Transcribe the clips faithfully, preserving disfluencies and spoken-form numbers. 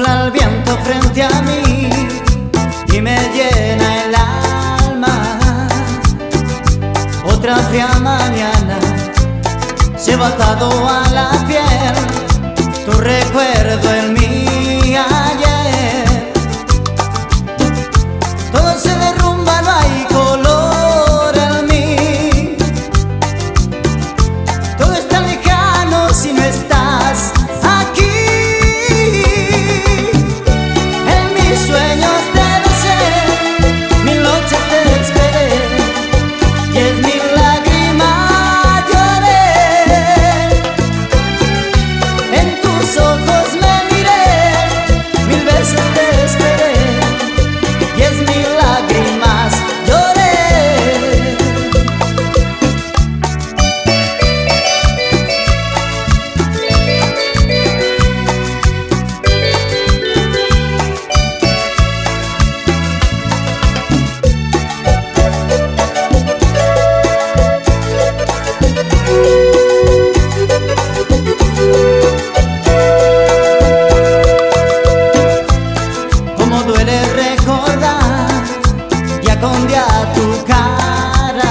Sopla el viento frente a mí y me llena el alma. Otra fría mañana lleva atado a la piel tu recuerdo en mi ayer. Todo se derrumba, no hay color en mí. Todo está lejano si no estás aquí. En mis sueños te besé, mil noches te esperé y es mil lágrimas lloré. En tus ojos me miré, mil veces te esperé y es mil lágrimas lloré. Cómo duele recordar día con día tu cara.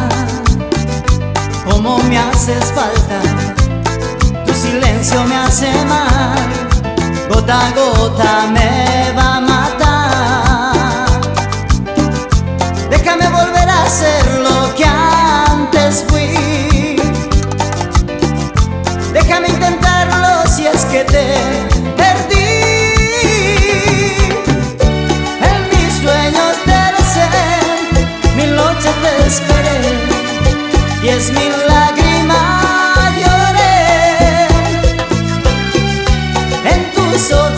Cómo me haces falta, tu silencio me hace mal. Gota a gota me va a matar. Déjame volver a ser lo que antes fui. Déjame intentarlo si es que te perdí. En mis sueños te besé, mil noches te esperé y es mil lágrimas lloré. En tus ojos